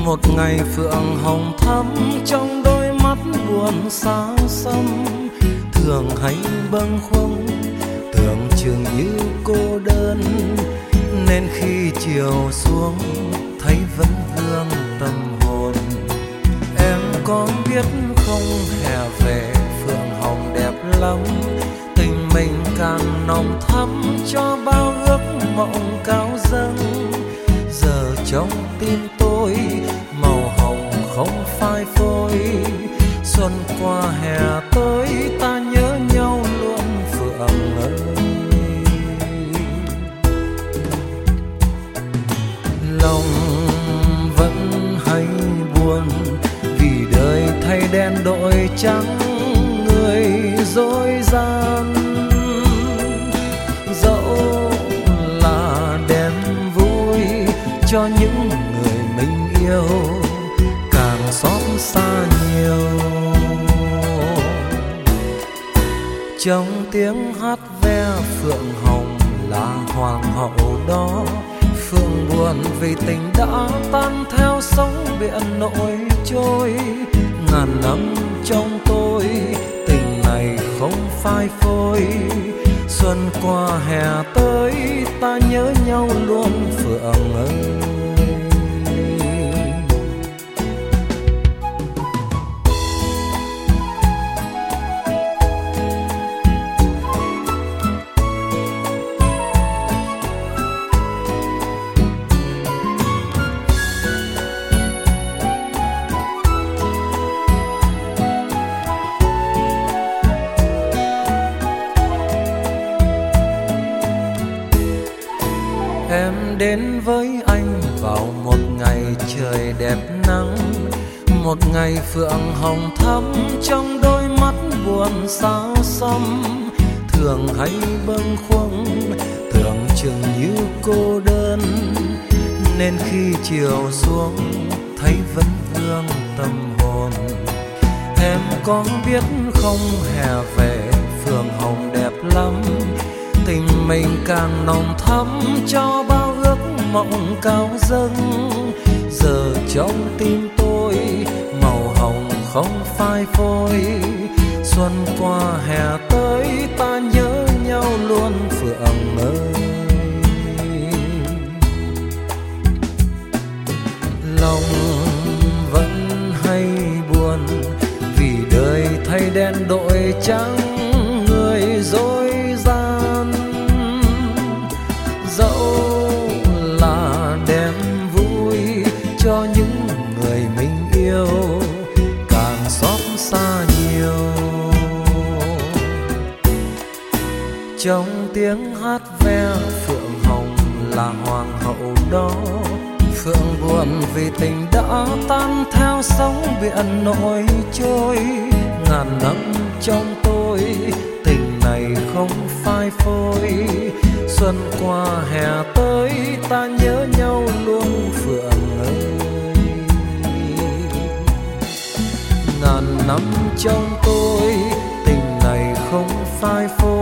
Một ngày phượng hồng thắm trong đôi mắt buồn xa xăm, thường hay bâng khuâng tưởng chừng như cô đơn, nên khi chiều xuống thấy vẫn vương tâm hồn. Em có biết không, hè về phượng hồng đẹp lắm, tình mình càng nồng thắm cho bao ước mộng cao dâng. Giờ trong tim tôi màu hồng không phai phôi, xuân qua hè tới ta nhớ nhau luôn phượng ơi. Lòng vẫn hay buồn vì đời thay đen đổi trắng, người dối gian. Dẫu là đêm vui cho những người mình yêu, càng xót xa nhiều. Trong tiếng hát ve phượng hồng là hoàng hậu đó, phượng buồn vì tình đã tan theo sóng biển nổi trôi. Ngàn năm trong tôi tình này không phai phôi, xuân qua hè tới ta nhớ nhau luôn phượng ơi. Em đến với anh vào một ngày trời đẹp nắng, một ngày phượng hồng thắm trong đôi mắt buồn xa xăm, thường hay bâng khuâng tưởng chừng như cô đơn, nên khi chiều xuống thấy vẫn vương tâm hồn. Em có biết không, hè về phượng hồng đẹp lắm, tình mình càng nồng thắm cho bao ước mộng cao dâng. Giờ trong tim tôi màu hồng không phai phôi, xuân qua hè tới ta nhớ nhau luôn phượng ơi. Lòng vẫn hay buồn vì đời thay đen đổi trắng, người dối gian. Dẫu là đêm vui cho những người mình yêu, càng xót xa nhiều. Trong tiếng hát ve phượng hồng là hoàng hậu đó, phượng buồn vì tình đã tan theo sóng biển nổi trôi. Ngàn năm trong tôi tình này không phai phôi, xuân qua hè tới ta nhớ nhau luôn phượng ơi. Ngàn năm trong tôi tình này không phai phôi,